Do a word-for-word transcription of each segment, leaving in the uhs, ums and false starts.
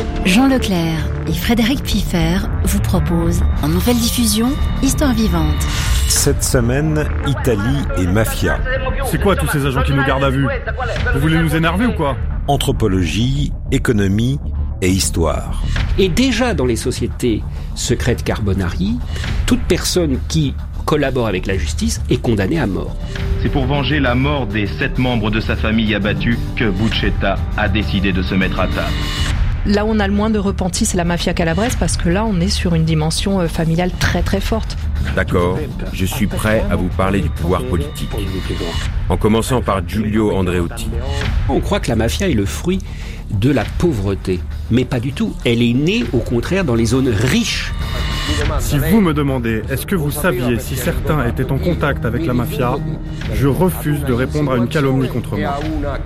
Jean Leclerc et Frédéric Piffer vous proposent en nouvelle diffusion Histoire vivante. Cette semaine, Italie et mafia. C'est quoi tous ces agents qui nous gardent à vue ? Vous voulez nous énerver ou quoi ? Anthropologie, économie et histoire. Et déjà dans les sociétés secrètes Carbonari, toute personne qui collabore avec la justice est condamnée à mort. C'est pour venger la mort des sept membres de sa famille abattus que Buscetta a décidé de se mettre à table. Là où on a le moins de repenti, c'est la mafia calabraise, parce que là, on est sur une dimension familiale très très forte. D'accord, je suis prêt à vous parler du pouvoir politique. En commençant par Giulio Andreotti. On croit que la mafia est le fruit de la pauvreté, mais pas du tout. Elle est née, au contraire, dans les zones riches. Si vous me demandez, est-ce que vous saviez si certains étaient en contact avec la mafia, je refuse de répondre à une calomnie contre moi.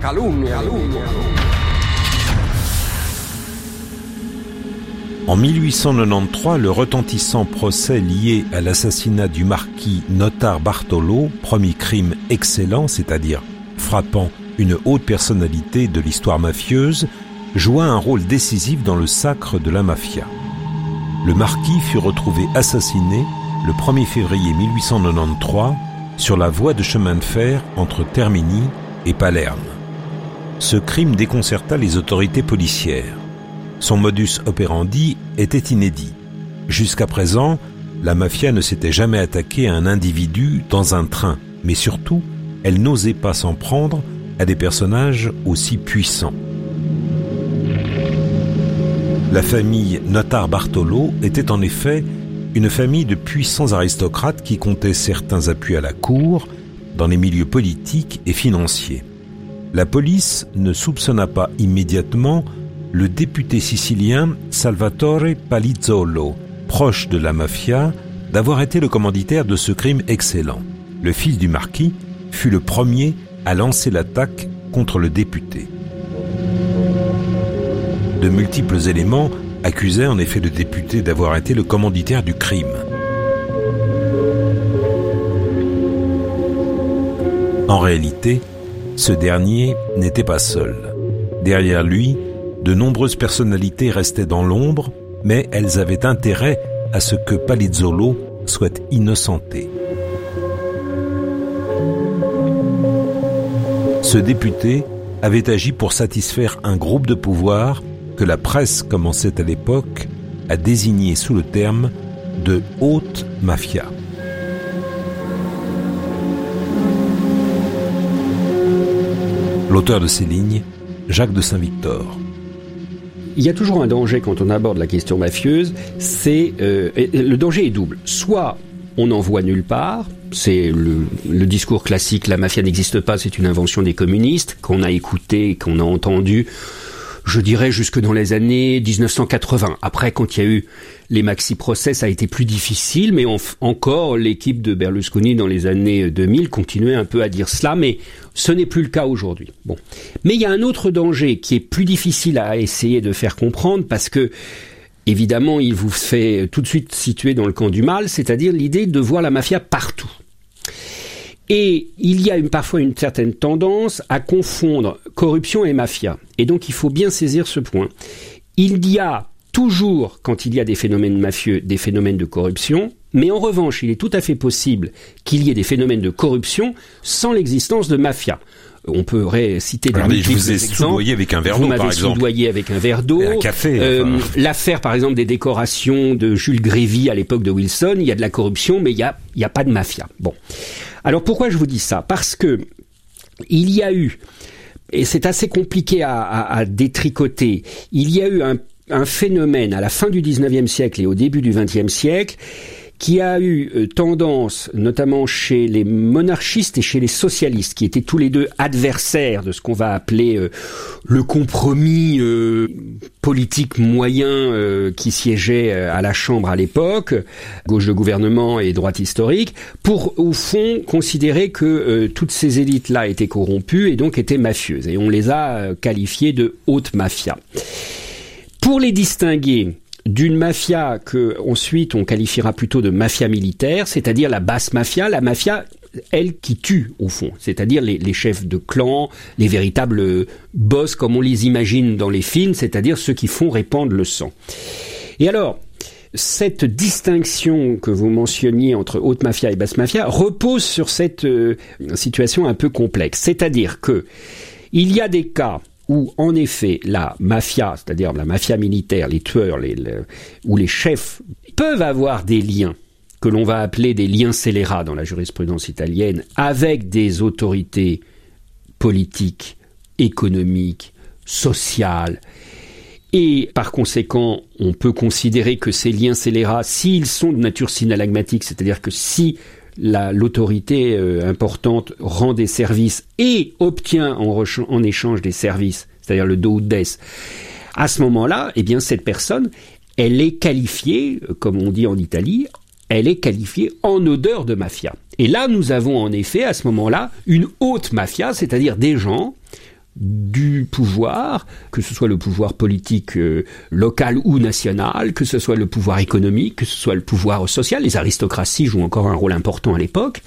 En mille huit cent quatre-vingt-treize, le retentissant procès lié à l'assassinat du marquis Notar Bartolo, premier crime excellent, c'est-à-dire frappant une haute personnalité de l'histoire mafieuse, joua un rôle décisif dans le sacre de la mafia. Le marquis fut retrouvé assassiné le premier février mille huit cent quatre-vingt-treize sur la voie de chemin de fer entre Termini et Palerme. Ce crime déconcerta les autorités policières. Son modus operandi était inédit. Jusqu'à présent, la mafia ne s'était jamais attaquée à un individu dans un train, mais surtout, elle n'osait pas s'en prendre à des personnages aussi puissants. La famille Notar Bartolo était en effet une famille de puissants aristocrates qui comptaient certains appuis à la cour, dans les milieux politiques et financiers. La police ne soupçonna pas immédiatement le député sicilien Salvatore Palizzolo, proche de la mafia, d'avoir été le commanditaire de ce crime excellent. Le fils du marquis fut le premier à lancer l'attaque contre le député. De multiples éléments accusaient en effet le député d'avoir été le commanditaire du crime. En réalité, ce dernier n'était pas seul. Derrière lui, de nombreuses personnalités restaient dans l'ombre, mais elles avaient intérêt à ce que Palizzolo soit innocenté. Ce député avait agi pour satisfaire un groupe de pouvoir que la presse commençait à l'époque à désigner sous le terme de haute mafia. L'auteur de ces lignes, Jacques de Saint-Victor. Il y a toujours un danger quand on aborde la question mafieuse, c'est euh, le danger est double. Soit on n'en voit nulle part, c'est le, le discours classique, la mafia n'existe pas, c'est une invention des communistes, qu'on a écouté, qu'on a entendu, je dirais jusque dans les années dix-neuf cent quatre-vingts. Après, quand il y a eu les maxi-procès, ça a été plus difficile, mais on, encore l'équipe de Berlusconi dans les années deux mille continuait un peu à dire cela, mais ce n'est plus le cas aujourd'hui. Bon. Mais il y a un autre danger qui est plus difficile à essayer de faire comprendre parce que, évidemment, il vous fait tout de suite situer dans le camp du mal, c'est-à-dire l'idée de voir la mafia partout. Et il y a une, parfois une certaine tendance à confondre corruption et mafia. Et donc il faut bien saisir ce point. Il y a toujours, quand il y a des phénomènes mafieux, des phénomènes de corruption, mais en revanche, il est tout à fait possible qu'il y ait des phénomènes de corruption sans l'existence de mafia. On pourrait citer des exemples. Je vous ai soudoyé avec un verre d'eau, par exemple. Vous m'avez soudoyé avec un verre d'eau. Et un café. Euh, enfin. L'affaire, par exemple, des décorations de Jules Grévy à l'époque de Wilson, il y a de la corruption, mais il y a, il y a pas de mafia. Bon. Alors pourquoi je vous dis ça ? Parce que il y a eu, et c'est assez compliqué à, à, à détricoter, il y a eu un, un phénomène à la fin du dix-neuvième siècle et au début du vingtième siècle qui a eu euh, tendance, notamment chez les monarchistes et chez les socialistes, qui étaient tous les deux adversaires de ce qu'on va appeler euh, le compromis euh, politique moyen euh, qui siégeait euh, à la Chambre à l'époque, gauche de gouvernement et droite historique, pour au fond considérer que euh, toutes ces élites-là étaient corrompues et donc étaient mafieuses. Et on les a euh, qualifiées de haute mafia. Pour les distinguer, d'une mafia que ensuite on qualifiera plutôt de mafia militaire, c'est-à-dire la basse mafia, la mafia elle qui tue au fond, c'est-à-dire les, les chefs de clan, les véritables boss comme on les imagine dans les films, c'est-à-dire ceux qui font répandre le sang. Et alors, cette distinction que vous mentionniez entre haute mafia et basse mafia repose sur cette euh, situation un peu complexe, c'est-à-dire que il y a des cas où, en effet, la mafia, c'est-à-dire la mafia militaire, les tueurs, les, les, ou les chefs, peuvent avoir des liens, que l'on va appeler des liens scélérats dans la jurisprudence italienne, avec des autorités politiques, économiques, sociales. Et par conséquent, on peut considérer que ces liens scélérats, s'ils sont de nature synalagmatique, c'est-à-dire que si La, l'autorité euh, importante rend des services et obtient en, recha- en échange des services, c'est-à-dire le do ut des, à ce moment-là, eh bien cette personne, elle est qualifiée, comme on dit en Italie, elle est qualifiée en odeur de mafia. Et là, nous avons en effet à ce moment-là une haute mafia, c'est-à-dire des gens du pouvoir, que ce soit le pouvoir politique euh, local ou national, que ce soit le pouvoir économique, que ce soit le pouvoir social. Les aristocraties jouent encore un rôle important à l'époque.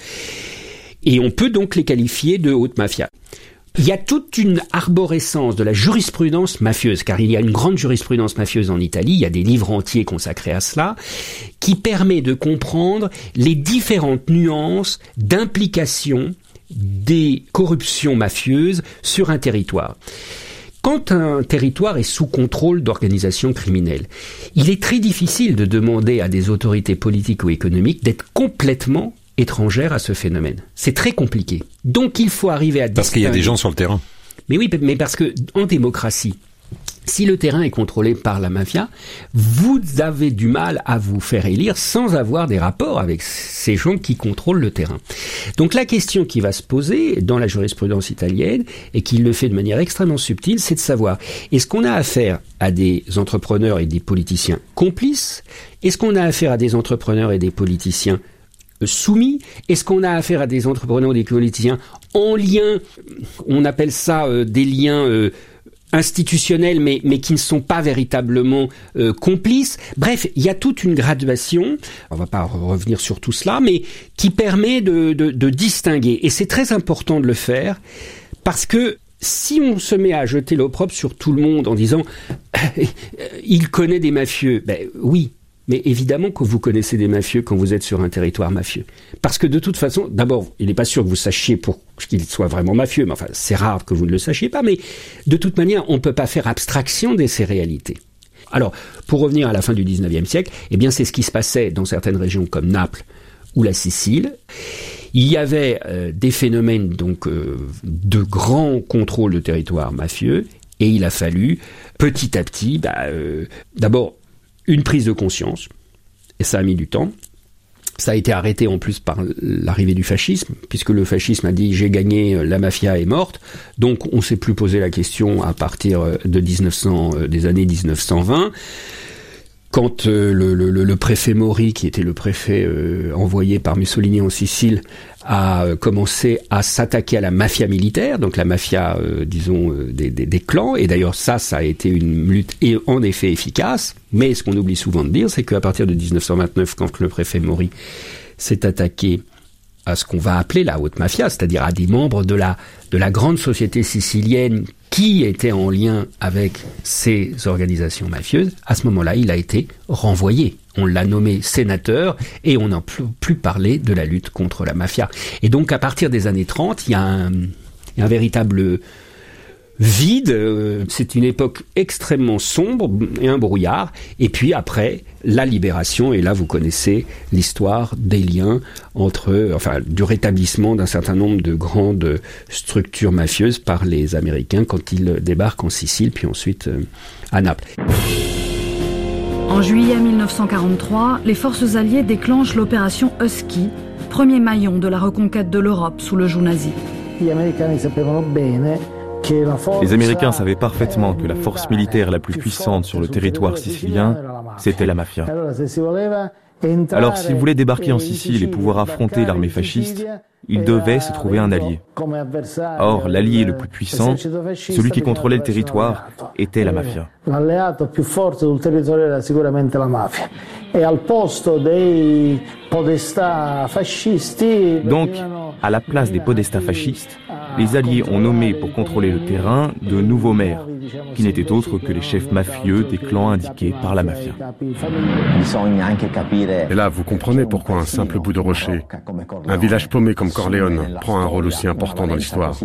Et on peut donc les qualifier de haute mafia. Il y a toute une arborescence de la jurisprudence mafieuse, car il y a une grande jurisprudence mafieuse en Italie, il y a des livres entiers consacrés à cela, qui permet de comprendre les différentes nuances d'implication des corruptions mafieuses sur un territoire. Quand un territoire est sous contrôle d'organisations criminelles, il est très difficile de demander à des autorités politiques ou économiques d'être complètement étrangères à ce phénomène. C'est très compliqué. Donc il faut arriver à distinguer... Parce qu'il y a des gens sur le terrain. Mais oui, mais parce que en démocratie, si le terrain est contrôlé par la mafia, vous avez du mal à vous faire élire sans avoir des rapports avec ces gens qui contrôlent le terrain. Donc la question qui va se poser dans la jurisprudence italienne, et qui le fait de manière extrêmement subtile, c'est de savoir, est-ce qu'on a affaire à des entrepreneurs et des politiciens complices? Est-ce qu'on a affaire à des entrepreneurs et des politiciens soumis? Est-ce qu'on a affaire à des entrepreneurs et des politiciens en lien, on appelle ça euh, des liens... Euh, institutionnels, mais, mais qui ne sont pas véritablement euh, complices. Bref, il y a toute une graduation, on va pas revenir sur tout cela, mais qui permet de, de, de distinguer. Et c'est très important de le faire, parce que si on se met à jeter l'opprobre sur tout le monde en disant « il connaît des mafieux », ben oui, mais évidemment que vous connaissez des mafieux quand vous êtes sur un territoire mafieux. Parce que de toute façon, d'abord, il n'est pas sûr que vous sachiez pour qu'il soit vraiment mafieux, mais enfin, c'est rare que vous ne le sachiez pas, mais de toute manière, on ne peut pas faire abstraction de ces réalités. Alors, pour revenir à la fin du dix-neuvième siècle, eh bien, c'est ce qui se passait dans certaines régions comme Naples ou la Sicile. Il y avait euh, des phénomènes donc euh, de grand contrôle de territoire mafieux, et il a fallu, petit à petit, bah, euh, d'abord, une prise de conscience, et ça a mis du temps. Ça a été arrêté en plus par l'arrivée du fascisme, puisque le fascisme a dit « j'ai gagné, la mafia est morte ». Donc on ne s'est plus posé la question à partir de dix-neuf cents, des années dix-neuf cent vingt. Quand euh, le, le, le préfet Mori, qui était le préfet euh, envoyé par Mussolini en Sicile, a euh, commencé à s'attaquer à la mafia militaire, donc la mafia, euh, disons, euh, des, des, des clans. Et d'ailleurs, ça, ça a été une lutte et, en effet efficace. Mais ce qu'on oublie souvent de dire, c'est qu'à partir de dix-neuf cent vingt-neuf, quand le préfet Mori s'est attaqué à ce qu'on va appeler la haute mafia, c'est-à-dire à des membres de la, de la grande société sicilienne qui était en lien avec ces organisations mafieuses, à ce moment-là, il a été renvoyé. On l'a nommé sénateur et on n'a plus, plus parlé de la lutte contre la mafia. Et donc, à partir des années trente, il y a un, il y a un véritable vide. C'est une époque extrêmement sombre et un brouillard. Et puis après, la libération. Et là, vous connaissez l'histoire des liens entre, enfin, du rétablissement d'un certain nombre de grandes structures mafieuses par les Américains quand ils débarquent en Sicile, puis ensuite euh, à Naples. En juillet mille neuf cent quarante-trois, les forces alliées déclenchent l'opération Husky, premier maillon de la reconquête de l'Europe sous le joug nazi. Gli americani sapevano bene Les Américains savaient parfaitement que la force militaire la plus puissante sur le territoire sicilien, c'était la mafia. Alors, s'ils voulaient débarquer en Sicile et pouvoir affronter l'armée fasciste, ils devaient se trouver un allié. Or, l'allié le plus puissant, celui qui contrôlait le territoire, était la mafia. L'alleato più forte sul territorio era sicuramente la mafia. E al posto dei podestà fascisti... Donc, à la place des podestats fascistes, les Alliés ont nommé pour contrôler le terrain de nouveaux maires, qui n'étaient autres que les chefs mafieux des clans indiqués par la mafia. Et là, vous comprenez pourquoi un simple bout de rocher, un village paumé comme Corleone, prend un rôle aussi important dans l'histoire.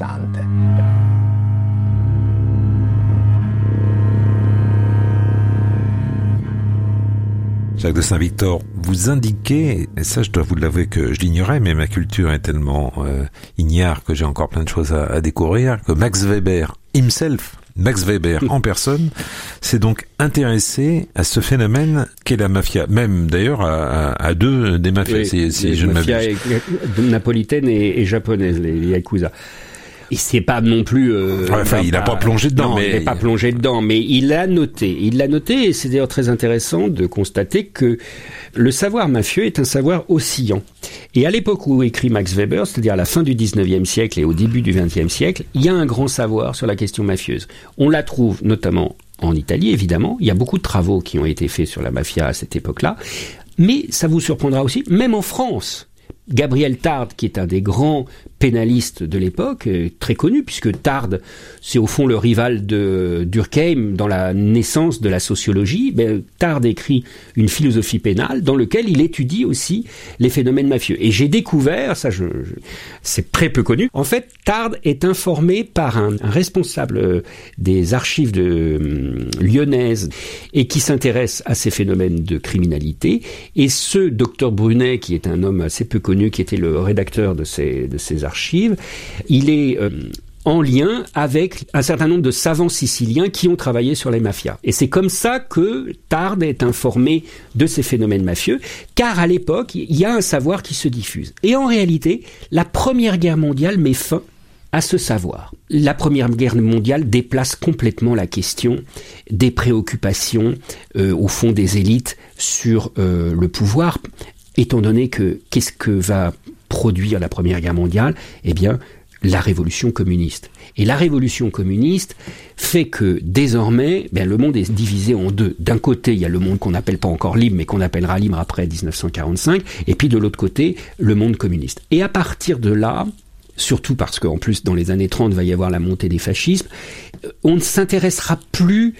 Jacques de Saint-Victor, vous indiquez, et ça je dois vous l'avouer que je l'ignorais, mais ma culture est tellement euh, ignare que j'ai encore plein de choses à, à découvrir, que Max Weber himself, Max Weber en personne, s'est donc intéressé à ce phénomène qu'est la mafia, même d'ailleurs à, à, à deux des mafias, oui, si, si je ne m'abuse. Les mafias napolitaines et, et japonaises, les, les yakuza. Et c'est pas non plus. Euh, ouais, enfin, il n'a pas, pas plongé dedans. Non, mais il n'a pas plongé dedans, mais il l'a noté. Il l'a noté, et c'est d'ailleurs très intéressant de constater que le savoir mafieux est un savoir oscillant. Et à l'époque où écrit Max Weber, c'est-à-dire à la fin du dix-neuvième siècle et au début du vingtième siècle, il y a un grand savoir sur la question mafieuse. On la trouve notamment en Italie, évidemment. Il y a beaucoup de travaux qui ont été faits sur la mafia à cette époque-là. Mais ça vous surprendra aussi, même en France. Gabriel Tarde, qui est un des grands pénaliste de l'époque, très connu, puisque Tarde, c'est au fond le rival de Durkheim dans la naissance de la sociologie. Ben, Tarde écrit une philosophie pénale dans laquelle il étudie aussi les phénomènes mafieux. Et j'ai découvert, ça je, je, c'est très peu connu, en fait, Tarde est informé par un, un responsable des archives de euh, lyonnaises et qui s'intéresse à ces phénomènes de criminalité. Et ce docteur Brunet, qui est un homme assez peu connu, qui était le rédacteur de ces, de ces archives, il est euh, en lien avec un certain nombre de savants siciliens qui ont travaillé sur les mafias. Et c'est comme ça que Tarde est informé de ces phénomènes mafieux, car à l'époque, il y a un savoir qui se diffuse. Et en réalité, la Première Guerre mondiale met fin à ce savoir. La Première Guerre mondiale déplace complètement la question des préoccupations, euh, au fond, des élites sur euh, le pouvoir, étant donné que qu'est-ce que va produire la Première Guerre mondiale ? Eh bien, la révolution communiste. Et la révolution communiste fait que, désormais, bien, le monde est divisé en deux. D'un côté, il y a le monde qu'on n'appelle pas encore libre, mais qu'on appellera libre après dix-neuf cent quarante-cinq, et puis de l'autre côté, le monde communiste. Et à partir de là, surtout parce qu'en plus, dans les années trente, il va y avoir la montée des fascismes, on ne s'intéressera plus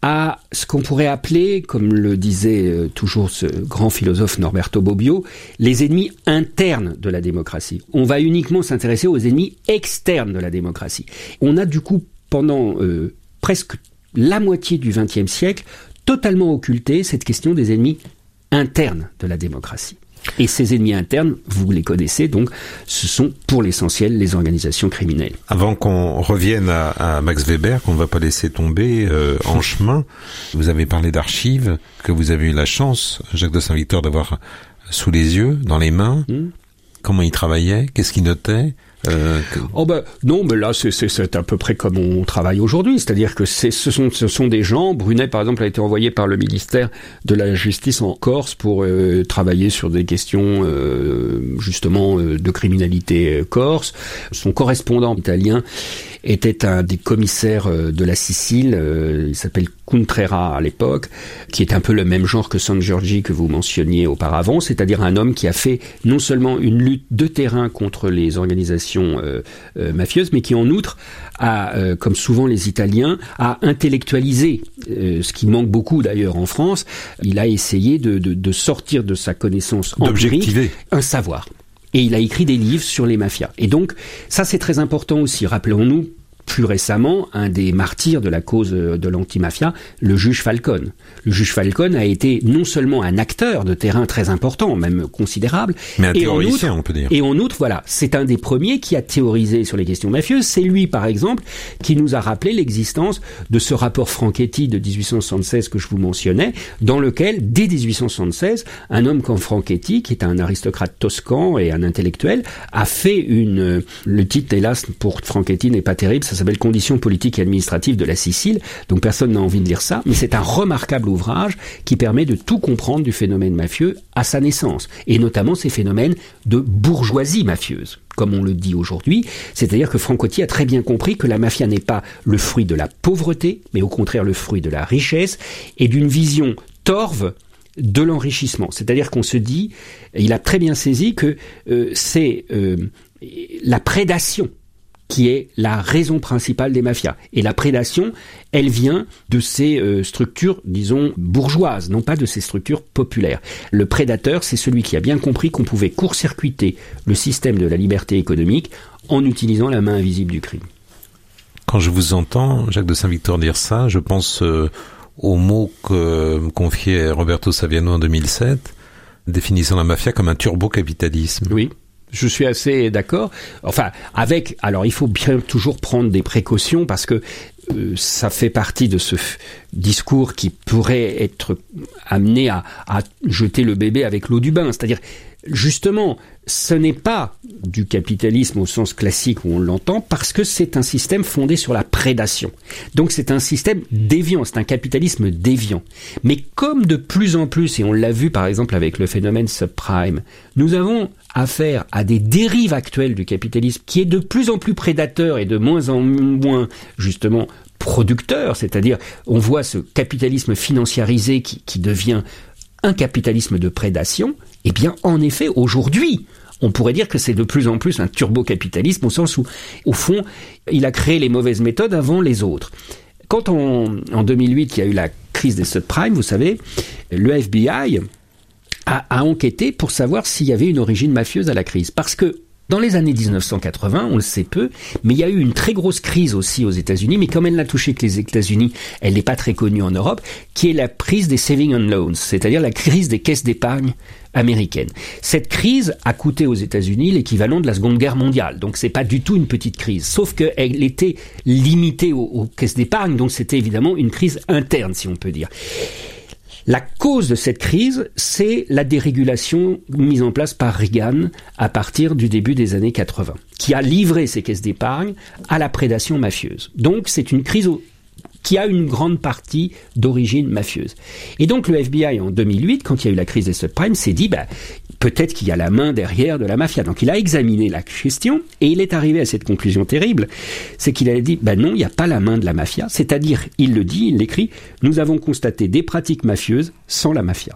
à ce qu'on pourrait appeler, comme le disait euh, toujours ce grand philosophe Norberto Bobbio, les ennemis internes de la démocratie. On va uniquement s'intéresser aux ennemis externes de la démocratie. On a du coup, pendant euh, presque la moitié du vingtième siècle, totalement occulté cette question des ennemis internes de la démocratie. Et ces ennemis internes, vous les connaissez, donc ce sont pour l'essentiel les organisations criminelles. Avant qu'on revienne à, à Max Weber, qu'on ne va pas laisser tomber euh, en chemin, vous avez parlé d'archives que vous avez eu la chance, Jacques de Saint-Victor, d'avoir sous les yeux, dans les mains. Mmh. Comment il travaillait ? Qu'est-ce qu'il notait ? Euh, que... Oh ben non, mais là c'est, c'est, c'est à peu près comme on travaille aujourd'hui, c'est-à-dire que c'est, ce sont ce sont des gens. Brunet par exemple a été envoyé par le ministère de la Justice en Corse pour euh, travailler sur des questions euh, justement euh, de criminalité corse. Son correspondant italien était un des commissaires de la Sicile, euh, il s'appelle Contrera à l'époque, qui est un peu le même genre que San Giorgi que vous mentionniez auparavant, c'est-à-dire un homme qui a fait non seulement une lutte de terrain contre les organisations euh, euh, mafieuses, mais qui en outre a, euh, comme souvent les Italiens, a intellectualisé, euh, ce qui manque beaucoup d'ailleurs en France. Il a essayé de, de, de sortir de sa connaissance empirique un savoir. Et il a écrit des livres sur les mafias. Et donc, ça c'est très important aussi. Rappelons-nous, plus récemment, un des martyrs de la cause de l'antimafia, le juge Falcone. Le juge Falcone a été non seulement un acteur de terrain très important, même considérable, mais un et théoricien, en outre, on peut dire. Et en outre, voilà, c'est un des premiers qui a théorisé sur les questions mafieuses. C'est lui, par exemple, qui nous a rappelé l'existence de ce rapport Franchetti de dix-huit cent soixante-seize que je vous mentionnais, dans lequel, dès dix-huit cent soixante-seize, un homme comme Franchetti, qui est un aristocrate toscan et un intellectuel, a fait une... Le titre, hélas, pour Franchetti n'est pas terrible, ça s'appelle Conditions politiques et administratives de la Sicile, donc personne n'a envie de lire ça, mais c'est un remarquable ouvrage qui permet de tout comprendre du phénomène mafieux à sa naissance, et notamment ces phénomènes de bourgeoisie mafieuse, comme on le dit aujourd'hui, c'est-à-dire que Francoti a très bien compris que la mafia n'est pas le fruit de la pauvreté, mais au contraire le fruit de la richesse et d'une vision torve de l'enrichissement. C'est-à-dire qu'on se dit, il a très bien saisi que euh, c'est euh, la prédation qui est la raison principale des mafias. Et la prédation, elle vient de ces euh, structures, disons, bourgeoises, non pas de ces structures populaires. Le prédateur, c'est celui qui a bien compris qu'on pouvait court-circuiter le système de la liberté économique en utilisant la main invisible du crime. Quand je vous entends, Jacques de Saint-Victor, dire ça, je pense euh, aux mots que me confiait Roberto Saviano en deux mille sept, définissant la mafia comme un turbo-capitalisme. Oui. Je suis assez d'accord. Enfin, avec, alors il faut bien toujours prendre des précautions parce que euh, ça fait partie de ce f- discours qui pourrait être amené à, à jeter le bébé avec l'eau du bain. C'est-à-dire, justement, ce n'est pas du capitalisme au sens classique où on l'entend parce que c'est un système fondé sur la prédation. Donc c'est un système déviant, c'est un capitalisme déviant. Mais comme de plus en plus, et on l'a vu par exemple avec le phénomène subprime, nous avons affaire à des dérives actuelles du capitalisme qui est de plus en plus prédateur et de moins en moins justement producteur, c'est-à-dire on voit ce capitalisme financiarisé qui, qui devient un capitalisme de prédation. Eh bien, en effet, aujourd'hui, on pourrait dire que c'est de plus en plus un turbo-capitalisme au sens où, au fond, il a créé les mauvaises méthodes avant les autres. Quand on, en deux mille huit, il y a eu la crise des subprimes, vous savez, le F B I a, a enquêté pour savoir s'il y avait une origine mafieuse à la crise. Parce que dans les années dix-neuf cent quatre-vingts, on le sait peu, mais il y a eu une très grosse crise aussi aux États-Unis, mais comme elle n'a touché que les États-Unis, elle n'est pas très connue en Europe, qui est la crise des savings and loans, c'est-à-dire la crise des caisses d'épargne américaines. Cette crise a coûté aux États-Unis l'équivalent de la Seconde Guerre mondiale, donc c'est pas du tout une petite crise, sauf qu'elle était limitée aux, aux caisses d'épargne, donc c'était évidemment une crise interne, si on peut dire. La cause de cette crise, c'est la dérégulation mise en place par Reagan à partir du début des années quatre-vingts, qui a livré ces caisses d'épargne à la prédation mafieuse. Donc c'est une crise au qui a une grande partie d'origine mafieuse. Et donc le F B I en deux mille huit, quand il y a eu la crise des subprimes, s'est dit bah, peut-être qu'il y a la main derrière de la mafia. Donc il a examiné la question et il est arrivé à cette conclusion terrible, c'est qu'il a dit bah non, il n'y a pas la main de la mafia, c'est-à-dire, il le dit, il l'écrit, nous avons constaté des pratiques mafieuses sans la mafia.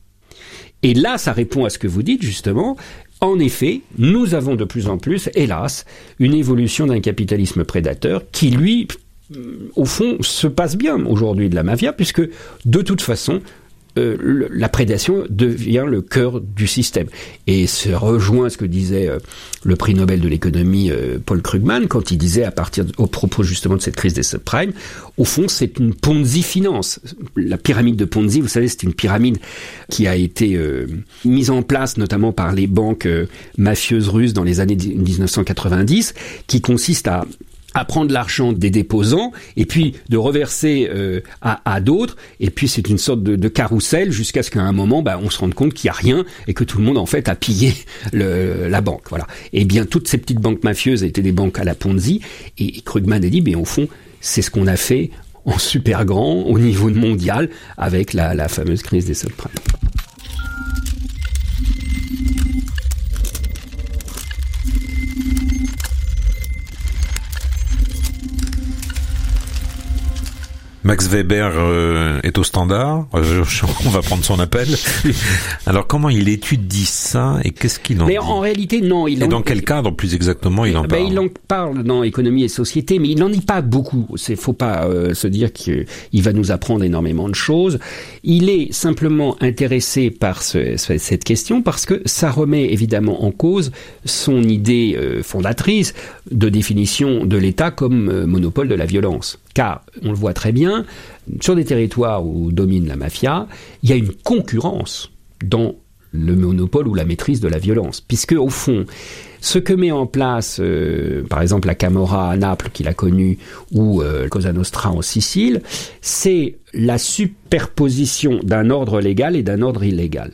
Et là, ça répond à ce que vous dites justement. En effet, nous avons de plus en plus, hélas, une évolution d'un capitalisme prédateur qui, lui, au fond, se passe bien aujourd'hui de la mafia, puisque de toute façon, euh, le, la prédation devient le cœur du système. Et ça rejoint ce que disait euh, le prix Nobel de l'économie euh, Paul Krugman, quand il disait, à partir de, au propos justement de cette crise des subprimes, au fond, c'est une Ponzi finance. La pyramide de Ponzi, vous savez, c'est une pyramide qui a été euh, mise en place notamment par les banques euh, mafieuses russes dans les années dix-neuf cent quatre-vingt-dix, qui consiste à à prendre l'argent des déposants et puis de reverser euh, à, à d'autres, et puis c'est une sorte de, de carrousel jusqu'à ce qu'à un moment bah, on se rende compte qu'il n'y a rien et que tout le monde en fait a pillé le, la banque. Voilà. Et bien toutes ces petites banques mafieuses étaient des banques à la Ponzi, et, et Krugman a dit mais au fond c'est ce qu'on a fait en super grand au niveau mondial avec la, la fameuse crise des subprimes. Max Weber euh, est au standard. Je, je, on va prendre son appel. Alors, comment il étudie ça et qu'est-ce qu'il en mais dit? En réalité, non. Il et en... dans quel cadre, plus exactement, il en ben, parle? Il en parle dans Économie et Société, mais il n'en dit pas beaucoup. C'est faut pas euh, se dire qu'il va nous apprendre énormément de choses. Il est simplement intéressé par ce, cette question parce que ça remet évidemment en cause son idée euh, fondatrice de définition de l'État comme euh, monopole de la violence. Car, on le voit très bien, sur des territoires où domine la mafia, il y a une concurrence dans le monopole ou la maîtrise de la violence. Puisque, au fond, ce que met en place, euh, par exemple, la Camorra à Naples, qu'il a connue, ou euh, Cosa Nostra en Sicile, c'est la superposition d'un ordre légal et d'un ordre illégal.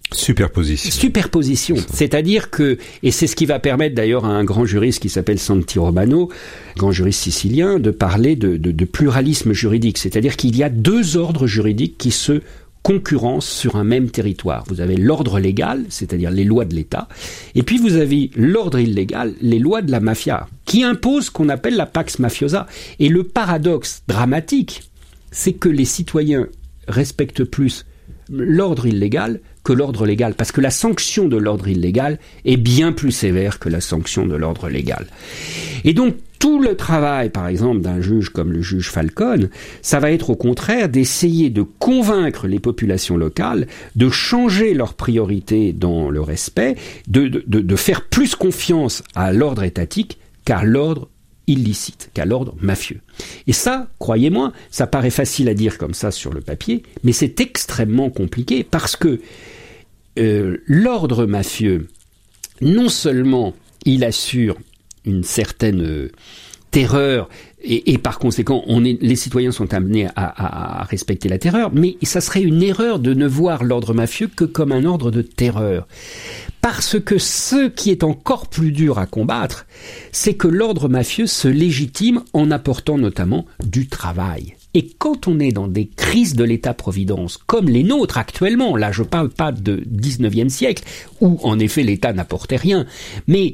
Superposition. Superposition. C'est-à-dire que, et c'est ce qui va permettre d'ailleurs à un grand juriste qui s'appelle Santi Romano, grand juriste sicilien, de parler de, de, de pluralisme juridique. C'est-à-dire qu'il y a deux ordres juridiques qui se concurrencent sur un même territoire. Vous avez l'ordre légal, c'est-à-dire les lois de l'État, et puis vous avez l'ordre illégal, les lois de la mafia, qui imposent ce qu'on appelle la pax mafiosa. Et le paradoxe dramatique, c'est que les citoyens respectent plus l'ordre illégal que l'ordre légal, parce que la sanction de l'ordre illégal est bien plus sévère que la sanction de l'ordre légal. Et donc, tout le travail, par exemple, d'un juge comme le juge Falcone, ça va être au contraire d'essayer de convaincre les populations locales de changer leurs priorités dans le respect, de, de, de faire plus confiance à l'ordre étatique qu'à l'ordre illicite, qu'à l'ordre mafieux. Et ça, croyez-moi, ça paraît facile à dire comme ça sur le papier, mais c'est extrêmement compliqué parce que euh, l'ordre mafieux, non seulement il assure une certaine euh, terreur, et, et par conséquent, on est, les citoyens sont amenés à, à, à respecter la terreur, mais ça serait une erreur de ne voir l'ordre mafieux que comme un ordre de terreur. Parce que ce qui est encore plus dur à combattre, c'est que l'ordre mafieux se légitime en apportant notamment du travail. Et quand on est dans des crises de l'État-providence, comme les nôtres actuellement, là je parle pas de dix-neuvième siècle, où en effet l'État n'apportait rien, mais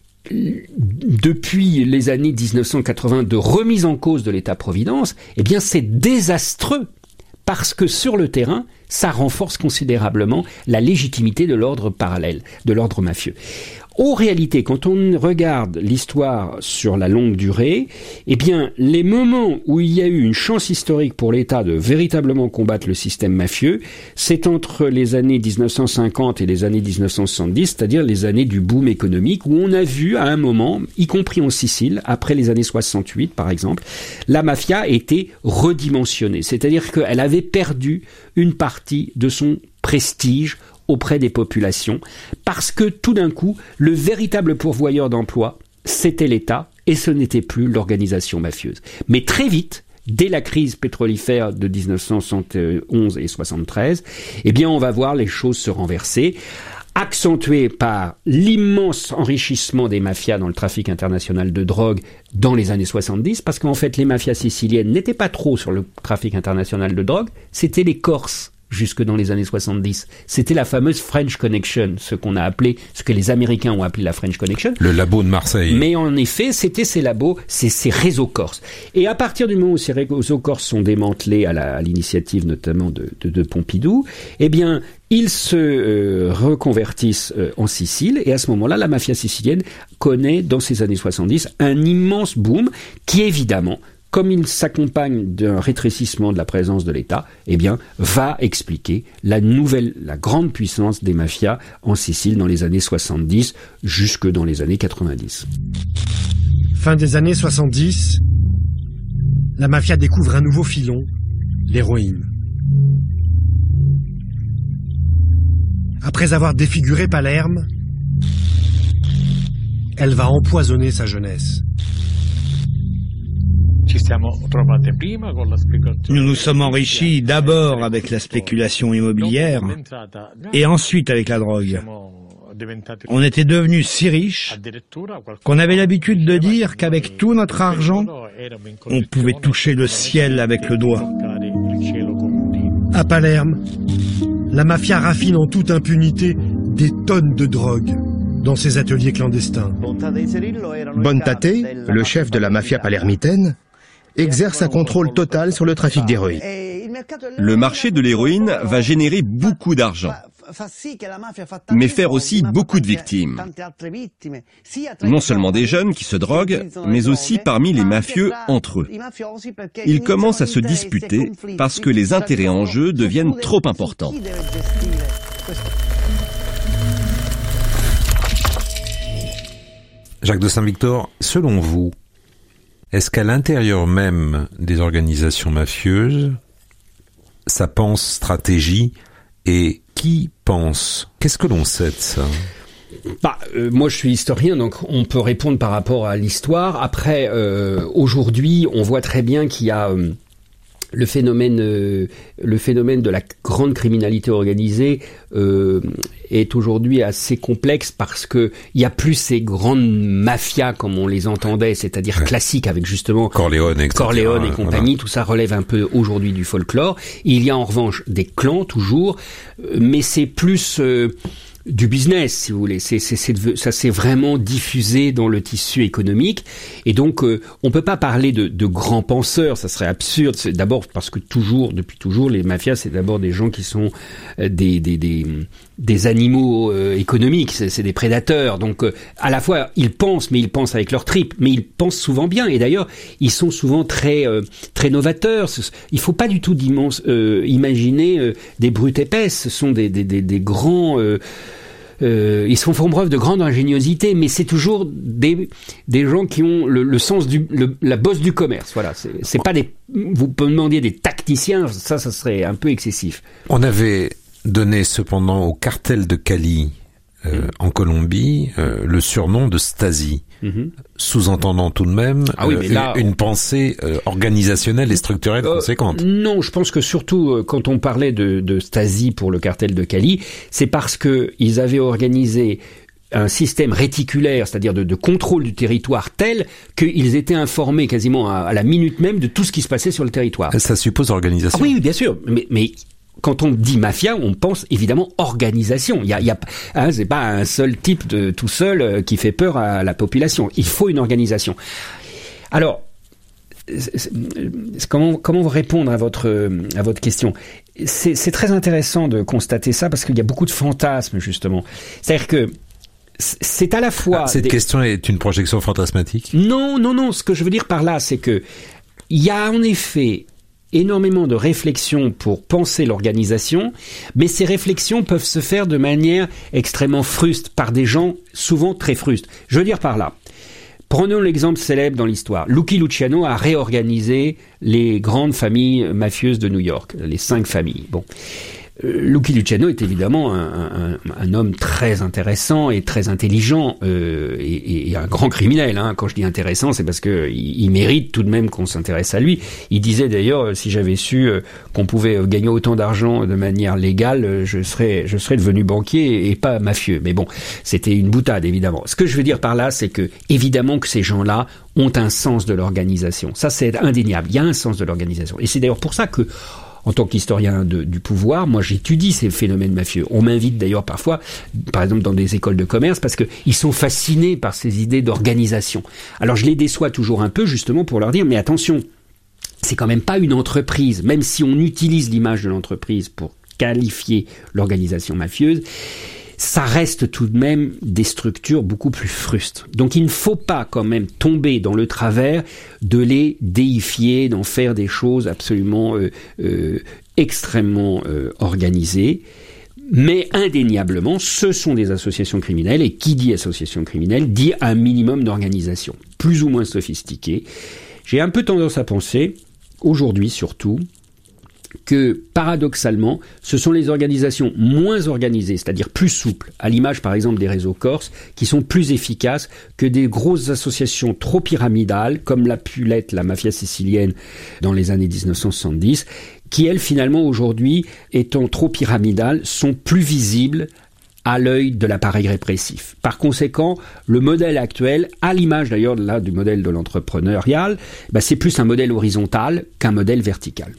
depuis les années dix-neuf cent quatre-vingts de remise en cause de l'État-providence, eh bien c'est désastreux, parce que sur le terrain, ça renforce considérablement la légitimité de l'ordre parallèle, de l'ordre mafieux. En réalité, quand on regarde l'histoire sur la longue durée, eh bien, les moments où il y a eu une chance historique pour l'État de véritablement combattre le système mafieux, c'est entre les années dix-neuf cent cinquante et les années dix-neuf cent soixante-dix, c'est-à-dire les années du boom économique, où on a vu à un moment, y compris en Sicile, après les années soixante-huit par exemple, la mafia était redimensionnée. C'est-à-dire qu'elle avait perdu une partie de son prestige auprès des populations, parce que tout d'un coup, le véritable pourvoyeur d'emploi, c'était l'État, et ce n'était plus l'organisation mafieuse. Mais très vite, dès la crise pétrolifère de dix-neuf cent soixante et onze et soixante-treize, eh bien, on va voir les choses se renverser, accentuées par l'immense enrichissement des mafias dans le trafic international de drogue dans les années soixante-dix, parce qu'en fait, les mafias siciliennes n'étaient pas trop sur le trafic international de drogue, c'était les Corses. Jusque dans les années soixante-dix. C'était la fameuse French Connection, ce qu'on a appelé, ce que les Américains ont appelé la French Connection. Le labo de Marseille. Mais en effet, c'était ces labos, ces, ces réseaux corses. Et à partir du moment où ces réseaux corses sont démantelés à, la, à l'initiative notamment de, de, de Pompidou, eh bien, ils se euh, reconvertissent euh, en Sicile, et à ce moment-là, la mafia sicilienne connaît, dans ces années soixante-dix, un immense boom qui, évidemment, comme il s'accompagne d'un rétrécissement de la présence de l'État, eh bien, va expliquer la nouvelle, la grande puissance des mafias en Sicile dans les années soixante-dix jusque dans les années quatre-vingt-dix. Fin des années soixante-dix, la mafia découvre un nouveau filon, l'héroïne. Après avoir défiguré Palerme, elle va empoisonner sa jeunesse. Nous nous sommes enrichis d'abord avec la spéculation immobilière et ensuite avec la drogue. On était devenus si riches qu'on avait l'habitude de dire qu'avec tout notre argent, on pouvait toucher le ciel avec le doigt. À Palerme, la mafia raffine en toute impunité des tonnes de drogue dans ses ateliers clandestins. Bontate, le chef de la mafia palermitaine, exerce un contrôle total sur le trafic d'héroïne. Le marché de l'héroïne va générer beaucoup d'argent, mais faire aussi beaucoup de victimes. Non seulement des jeunes qui se droguent, mais aussi parmi les mafieux entre eux. Ils commencent à se disputer parce que les intérêts en jeu deviennent trop importants. Jacques de Saint-Victor, selon vous, est-ce qu'à l'intérieur même des organisations mafieuses, ça pense stratégie, et qui pense? Qu'est-ce que l'on sait de ça? Bah, euh, moi je suis historien, donc on peut répondre par rapport à l'histoire. Après, euh, aujourd'hui, on voit très bien qu'il y a... Euh, le phénomène, euh, le phénomène de la grande criminalité organisée euh, est aujourd'hui assez complexe parce que il y a plus ces grandes mafias comme on les entendait, c'est-à-dire ouais. classiques avec justement Corleone, et cetera. Corleone et compagnie. Voilà. Tout ça relève un peu aujourd'hui du folklore. Il y a en revanche des clans toujours, mais c'est plus euh, du business, si vous voulez. C'est, c'est, c'est, ça s'est vraiment diffusé dans le tissu économique. Et donc, euh, on peut pas parler de, de grands penseurs. Ça serait absurde. C'est d'abord parce que toujours, depuis toujours, les mafias, c'est d'abord des gens qui sont euh, des, des, des, des animaux euh, économiques. C'est, c'est des prédateurs. Donc, euh, à la fois, ils pensent, mais ils pensent avec leurs tripes. Mais ils pensent souvent bien. Et d'ailleurs, ils sont souvent très, euh, très novateurs. Il faut pas du tout euh, imaginer euh, des brutes épaisses. Ce sont des, des, des, des grands... Euh, Euh, ils font preuve de grande ingéniosité, mais c'est toujours des des gens qui ont le, le sens du le, la bosse du commerce. Voilà, c'est, c'est pas des. Vous pouvez demander des tacticiens, ça, ça serait un peu excessif. On avait donné cependant au cartel de Cali euh, mmh. en Colombie euh, le surnom de Stasi, mmh. sous-entendant tout de même ah oui, mais euh, là, une on... pensée euh, organisationnelle et structurelle euh, conséquente. Non, je pense que surtout euh, quand on parlait de, de Stasi pour le cartel de Cali, c'est parce que ils avaient organisé un système réticulaire, c'est-à-dire de, de contrôle du territoire tel qu'ils étaient informés quasiment à, à la minute même de tout ce qui se passait sur le territoire. Ça suppose organisation. Ah oui, bien sûr, mais, mais quand on dit mafia, on pense évidemment organisation. Il y a, il y a, hein, c'est pas un seul type de tout seul euh, qui fait peur à la population. Il faut une organisation. Alors, c'est, c'est, comment comment répondre à votre à votre question? C'est, c'est très intéressant de constater ça parce qu'il y a beaucoup de fantasmes justement. C'est-à-dire que c'est à la fois. Ah, cette des... question est une projection fantasmatique? Non, non, non. Ce que je veux dire par là, c'est que il y a en effet énormément de réflexions pour penser l'organisation, mais ces réflexions peuvent se faire de manière extrêmement fruste par des gens souvent très frustes. Je veux dire par là, prenons l'exemple célèbre dans l'histoire. Lucky Luciano a réorganisé les grandes familles mafieuses de New York, les cinq familles. Bon. Lucky Luciano est évidemment un, un, un homme très intéressant et très intelligent euh, et, et un grand criminel. Hein. Quand je dis intéressant, c'est parce que il, il mérite tout de même qu'on s'intéresse à lui. Il disait d'ailleurs, si j'avais su euh, qu'on pouvait gagner autant d'argent de manière légale, je serais, je serais devenu banquier et pas mafieux. Mais bon, c'était une boutade évidemment. Ce que je veux dire par là, c'est que évidemment que ces gens-là ont un sens de l'organisation. Ça, c'est indéniable. Il y a un sens de l'organisation. Et c'est d'ailleurs pour ça que en tant qu'historien de, du pouvoir, moi j'étudie ces phénomènes mafieux. On m'invite d'ailleurs parfois, par exemple dans des écoles de commerce, parce que ils sont fascinés par ces idées d'organisation. Alors je les déçois toujours un peu justement pour leur dire, mais attention, c'est quand même pas une entreprise, même si on utilise l'image de l'entreprise pour qualifier l'organisation mafieuse, ça reste tout de même des structures beaucoup plus frustes. Donc il ne faut pas quand même tomber dans le travers de les déifier, d'en faire des choses absolument euh, euh, extrêmement euh, organisées. Mais indéniablement, ce sont des associations criminelles, et qui dit association criminelle dit un minimum d'organisation, plus ou moins sophistiquée. J'ai un peu tendance à penser, aujourd'hui surtout, que, paradoxalement, ce sont les organisations moins organisées, c'est-à-dire plus souples, à l'image par exemple des réseaux corses, qui sont plus efficaces que des grosses associations trop pyramidales, comme l'a pu l'être la mafia sicilienne dans les années dix-neuf cent soixante-dix, qui elles finalement aujourd'hui, étant trop pyramidales, sont plus visibles à l'œil de l'appareil répressif. Par conséquent, le modèle actuel, à l'image d'ailleurs là du modèle de l'entrepreneurial, bah, c'est plus un modèle horizontal qu'un modèle vertical.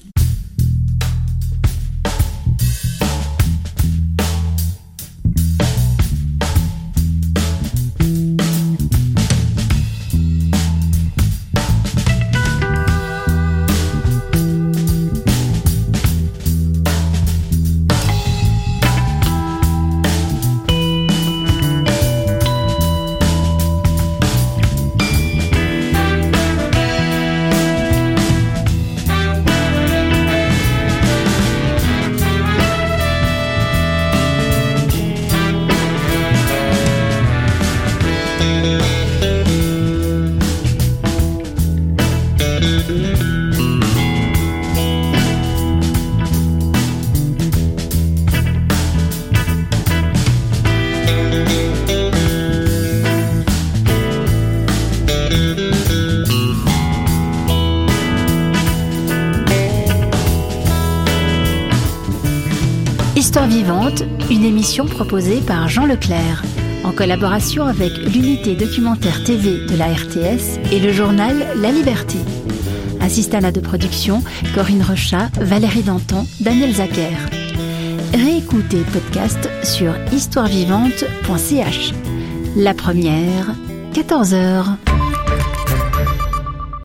Histoire vivante, une émission proposée par Jean Leclerc, en collaboration avec l'unité documentaire T V de la R T S et le journal La Liberté. Assistana de production, Corinne Rechat, Valérie Danton, Daniel Zacher. Réécoutez podcast sur histoire vivante point c h. La première, quatorze heures.